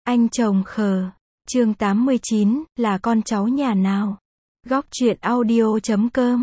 Anh chồng khờ. Chương 89, là con cháu nhà nào? Góc truyện audio.com.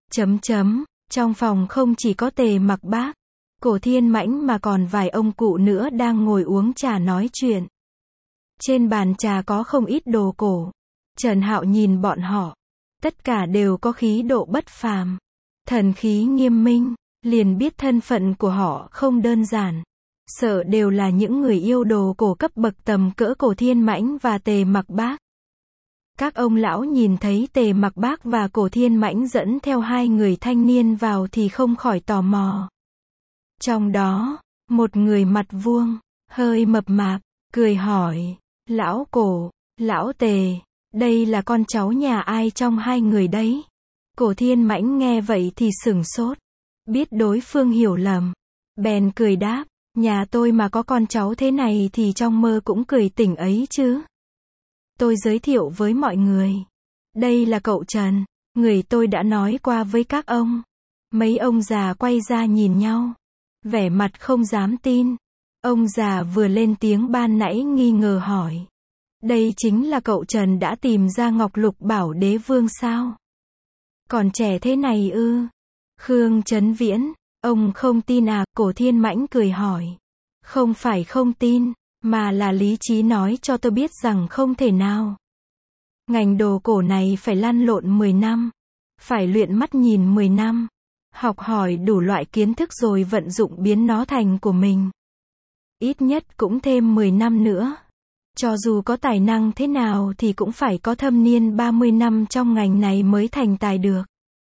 Trong phòng không chỉ có Tề Mặc Bác, Cổ Thiên Mãnh mà còn vài ông cụ nữa đang ngồi uống trà nói chuyện. Trên bàn trà có không ít đồ cổ. Trần Hạo nhìn bọn họ, tất cả đều có khí độ bất phàm, thần khí nghiêm minh, liền biết thân phận của họ không đơn giản. Sợ đều là những người yêu đồ cổ cấp bậc tầm cỡ Cổ Thiên Mãnh và Tề Mặc Bác. Các ông lão nhìn thấy Tề Mặc Bác và Cổ Thiên Mãnh dẫn theo hai người thanh niên vào thì không khỏi tò mò. Trong đó, một người mặt vuông, hơi mập mạp, cười hỏi, lão Cổ, lão Tề, đây là con cháu nhà ai trong hai người đấy? Cổ Thiên Mãnh nghe vậy thì sửng sốt, biết đối phương hiểu lầm, bèn cười đáp, nhà tôi mà có con cháu thế này thì trong mơ cũng cười tỉnh ấy chứ. Tôi giới thiệu với mọi người, đây là cậu Trần, người tôi đã nói qua với các ông. Mấy ông già quay ra nhìn nhau, vẻ mặt không dám tin. Ông già vừa lên tiếng ban nãy nghi ngờ hỏi, đây chính là cậu Trần đã tìm ra Ngọc Lục Bảo Đế Vương sao? Còn trẻ thế này ư? Khương Chấn Viễn, ông không tin à? Cổ Thiên Mãnh cười hỏi. Không phải không tin, mà là lý trí nói cho tôi biết rằng không thể nào. Ngành đồ cổ này phải lăn lộn 10 năm, phải luyện mắt nhìn 10 năm, học hỏi đủ loại kiến thức rồi vận dụng biến nó thành của mình. Ít nhất cũng thêm 10 năm nữa. Cho dù có tài năng thế nào thì cũng phải có thâm niên 30 năm trong ngành này mới thành tài được.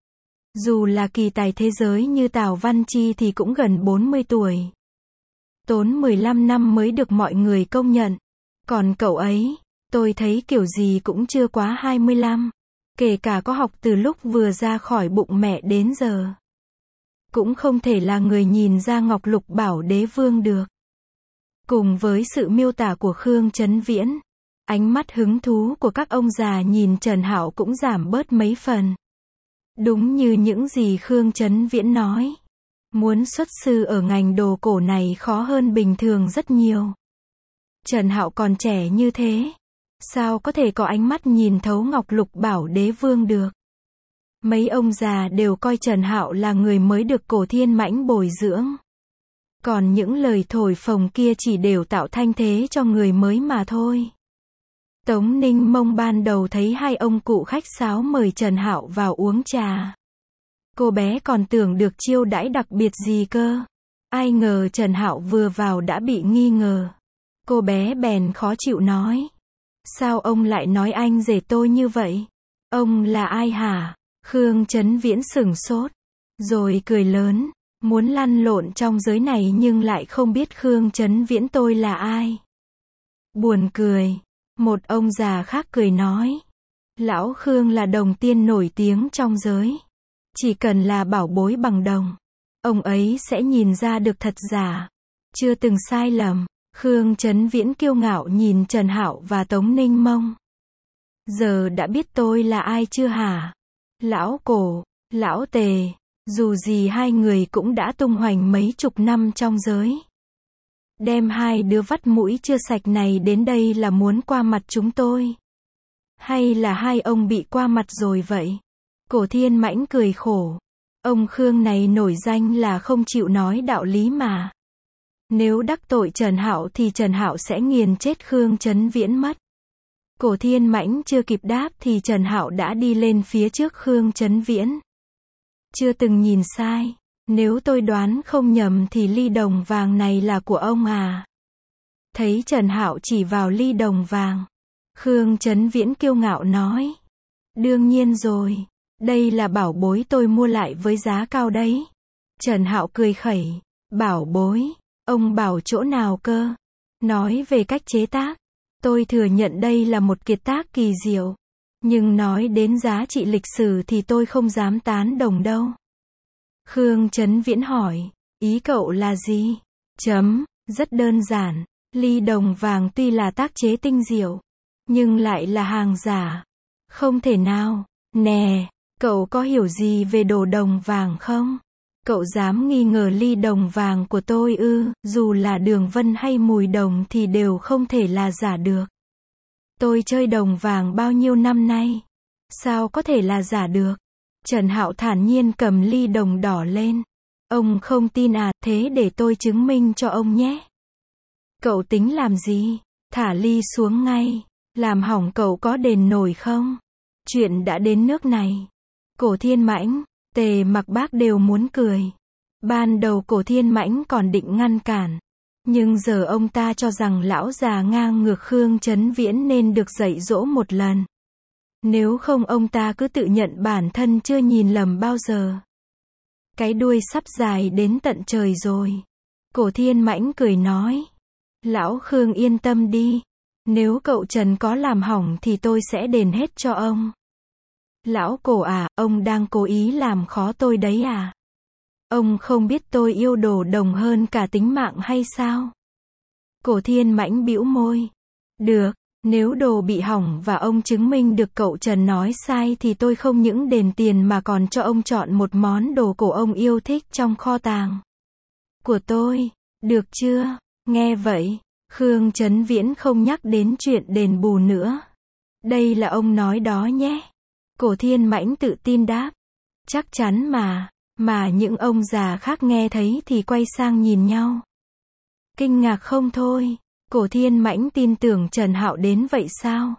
Dù là kỳ tài thế giới như Tào Văn Chi thì cũng gần 40 tuổi. Tốn 15 năm mới được mọi người công nhận. Còn cậu ấy, tôi thấy kiểu gì cũng chưa quá 25. Kể cả có học từ lúc vừa ra khỏi bụng mẹ đến giờ, cũng không thể là người nhìn ra Ngọc Lục Bảo Đế Vương được. Cùng với sự miêu tả của Khương Chấn Viễn, ánh mắt hứng thú của các ông già nhìn Trần Hạo cũng giảm bớt mấy phần. Đúng như những gì Khương Chấn Viễn nói, muốn xuất sư ở ngành đồ cổ này khó hơn bình thường rất nhiều. Trần Hạo còn trẻ như thế, sao có thể có ánh mắt nhìn thấu Ngọc Lục Bảo Đế Vương được? Mấy ông già đều coi Trần Hạo là người mới được Cổ Thiên Mãnh bồi dưỡng. Còn những lời thổi phồng kia chỉ đều tạo thanh thế cho người mới mà thôi. Tống Ninh Mông ban đầu thấy hai ông cụ khách sáo mời Trần Hạo vào uống trà. Cô bé còn tưởng được chiêu đãi đặc biệt gì cơ. Ai ngờ Trần Hạo vừa vào đã bị nghi ngờ. Cô bé bèn khó chịu nói. Sao ông lại nói anh rể tôi như vậy? Ông là ai hả? Khương Chấn Viễn sửng sốt, rồi cười lớn. Muốn lăn lộn trong giới này nhưng lại không biết Khương Chấn Viễn tôi là ai. Buồn cười. Một ông già khác cười nói. Lão Khương là đồng tiên nổi tiếng trong giới. Chỉ cần là bảo bối bằng đồng, ông ấy sẽ nhìn ra được thật giả. Chưa từng sai lầm. Khương Chấn Viễn kiêu ngạo nhìn Trần Hạo và Tống Ninh Mông. Giờ đã biết tôi là ai chưa hả? Lão Cổ, lão Tề. Dù gì hai người cũng đã tung hoành mấy chục năm trong giới. Đem hai đứa vắt mũi chưa sạch này đến đây là muốn qua mặt chúng tôi? Hay là hai ông bị qua mặt rồi vậy? Cổ Thiên Mãnh cười khổ. Ông Khương này nổi danh là không chịu nói đạo lý mà. Nếu đắc tội Trần Hạo thì Trần Hạo sẽ nghiền chết Khương Chấn Viễn mất. Cổ Thiên Mãnh chưa kịp đáp thì Trần Hạo đã đi lên phía trước Khương Chấn Viễn. Chưa từng nhìn sai, nếu tôi đoán không nhầm thì ly đồng vàng này là của ông à? Thấy Trần Hạo chỉ vào ly đồng vàng, Khương Chấn Viễn kiêu ngạo nói. Đương nhiên rồi, đây là bảo bối tôi mua lại với giá cao đấy. Trần Hạo cười khẩy, bảo bối, ông bảo chỗ nào cơ? Nói về cách chế tác, tôi thừa nhận đây là một kiệt tác kỳ diệu. Nhưng nói đến giá trị lịch sử thì tôi không dám tán đồng đâu. Khương Chấn Viễn hỏi, ý cậu là gì? Rất đơn giản, ly đồng vàng tuy là tác chế tinh diệu, nhưng lại là hàng giả. Không thể nào. Nè, cậu có hiểu gì về đồ đồng vàng không? Cậu dám nghi ngờ ly đồng vàng của tôi ư? Dù là đường vân hay mùi đồng thì đều không thể là giả được. Tôi chơi đồng vàng bao nhiêu năm nay. Sao có thể là giả được? Trần Hạo thản nhiên cầm ly đồng đỏ lên. Ông không tin à? Thế để tôi chứng minh cho ông nhé. Cậu tính làm gì? Thả ly xuống ngay. Làm hỏng cậu có đền nổi không? Chuyện đã đến nước này. Cổ Thiên Mãnh, Tề Mặc Bác đều muốn cười. Ban đầu Cổ Thiên Mãnh còn định ngăn cản. Nhưng giờ ông ta cho rằng lão già ngang ngược Khương Chấn Viễn nên được dạy dỗ một lần. Nếu không ông ta cứ tự nhận bản thân chưa nhìn lầm bao giờ. Cái đuôi sắp dài đến tận trời rồi. Cổ Thiên Mãnh cười nói. Lão Khương yên tâm đi. Nếu cậu Trần có làm hỏng thì tôi sẽ đền hết cho ông. Lão Cổ à, ông đang cố ý làm khó tôi đấy à? Ông không biết tôi yêu đồ đồng hơn cả tính mạng hay sao? Cổ Thiên Mãnh bĩu môi. Được, nếu đồ bị hỏng và ông chứng minh được cậu Trần nói sai thì tôi không những đền tiền mà còn cho ông chọn một món đồ cổ ông yêu thích trong kho tàng của tôi. Được chưa? Nghe vậy, Khương Chấn Viễn không nhắc đến chuyện đền bù nữa. Đây là ông nói đó nhé. Cổ Thiên Mãnh tự tin đáp. Chắc chắn mà những ông già khác nghe thấy thì quay sang nhìn nhau. Kinh ngạc không thôi. Cổ Thiên Mãnh tin tưởng Trần Hạo đến vậy sao?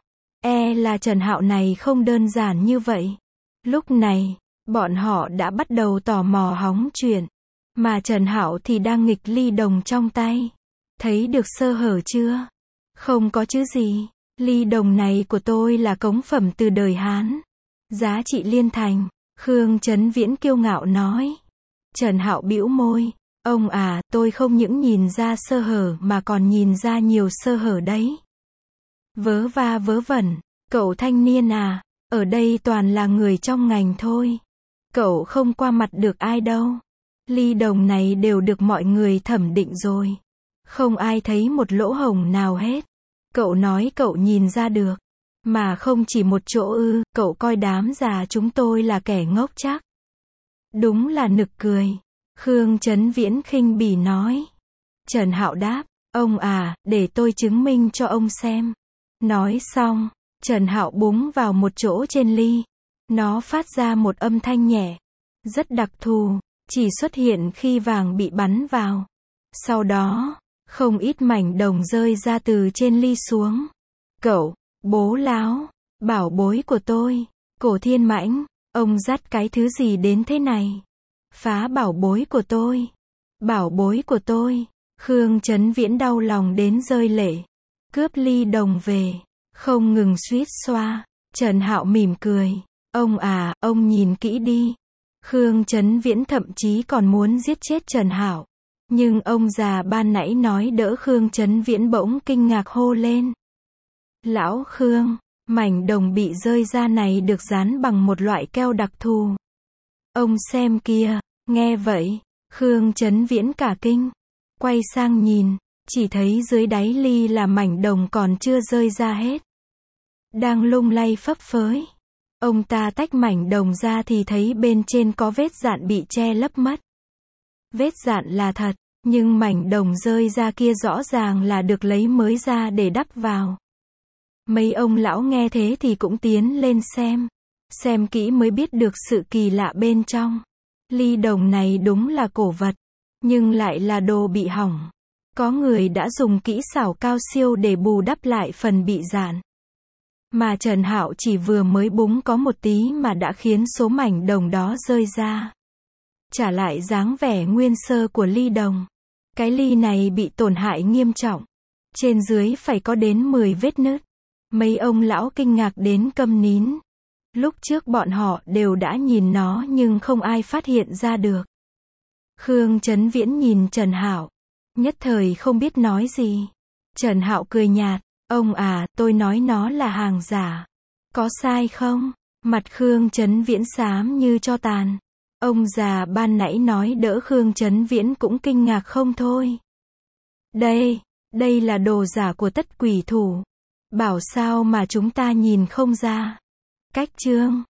Là Trần Hạo này không đơn giản như vậy. Lúc này, bọn họ đã bắt đầu tò mò hóng chuyện. Mà Trần Hạo thì đang nghịch ly đồng trong tay. Thấy được sơ hở chưa? Không có chứ gì. Ly đồng này của tôi là cống phẩm từ đời Hán. Giá trị liên thành. Khương Chấn Viễn kiêu ngạo nói. Trần Hạo bĩu môi. Ông à, tôi không những nhìn ra sơ hở mà còn nhìn ra nhiều sơ hở đấy. Vớ va vớ vẩn. Cậu thanh niên à, ở đây toàn là người trong ngành thôi. Cậu không qua mặt được ai đâu. Ly đồng này đều được mọi người thẩm định rồi. Không ai thấy một lỗ hổng nào hết. Cậu nói cậu nhìn ra được. Mà không chỉ một chỗ ư? Cậu coi đám già chúng tôi là kẻ ngốc chắc. Đúng là nực cười. Khương Chấn Viễn khinh bỉ nói. Trần Hạo đáp. Ông à, để tôi chứng minh cho ông xem. Nói xong, Trần Hạo búng vào một chỗ trên ly. Nó phát ra một âm thanh nhẹ. Rất đặc thù. Chỉ xuất hiện khi vàng bị bắn vào. Sau đó, không ít mảnh đồng rơi ra từ trên ly xuống. Cậu, bố láo, bảo bối của tôi. Cổ Thiên Mãnh, ông dắt cái thứ gì đến thế này? Phá bảo bối của tôi. Bảo bối của tôi. Khương Chấn Viễn đau lòng đến rơi lệ. Cướp ly đồng về. Không ngừng suýt xoa. Trần Hạo mỉm cười. Ông à, ông nhìn kỹ đi. Khương Chấn Viễn thậm chí còn muốn giết chết Trần Hạo. Nhưng ông già ban nãy nói đỡ Khương Chấn Viễn bỗng kinh ngạc hô lên. Lão Khương, mảnh đồng bị rơi ra này được dán bằng một loại keo đặc thù. Ông xem kìa. Nghe vậy, Khương Chấn Viễn cả kinh. Quay sang nhìn, chỉ thấy dưới đáy ly là mảnh đồng còn chưa rơi ra hết. Đang lung lay phấp phới. Ông ta tách mảnh đồng ra thì thấy bên trên có vết dạn bị che lấp mất. Vết dạn là thật, nhưng mảnh đồng rơi ra kia rõ ràng là được lấy mới ra để đắp vào. Mấy ông lão nghe thế thì cũng tiến lên xem kỹ mới biết được sự kỳ lạ bên trong. Ly đồng này đúng là cổ vật, nhưng lại là đồ bị hỏng. Có người đã dùng kỹ xảo cao siêu để bù đắp lại phần bị dạn. Mà Trần Hạo chỉ vừa mới búng có một tí mà đã khiến số mảnh đồng đó rơi ra. Trả lại dáng vẻ nguyên sơ của ly đồng. Cái ly này bị tổn hại nghiêm trọng. Trên dưới phải có đến 10 vết nứt. Mấy ông lão kinh ngạc đến câm nín. Lúc trước bọn họ đều đã nhìn nó nhưng không ai phát hiện ra được. Khương Chấn Viễn nhìn Trần Hạo. Nhất thời không biết nói gì. Trần Hạo cười nhạt. Ông à, tôi nói nó là hàng giả. Có sai không? Mặt Khương Chấn Viễn xám như tro tàn. Ông già ban nãy nói đỡ Khương Chấn Viễn cũng kinh ngạc không thôi. Đây là đồ giả của Tất Quỷ Thủ. Bảo sao mà chúng ta nhìn không ra. Cách chương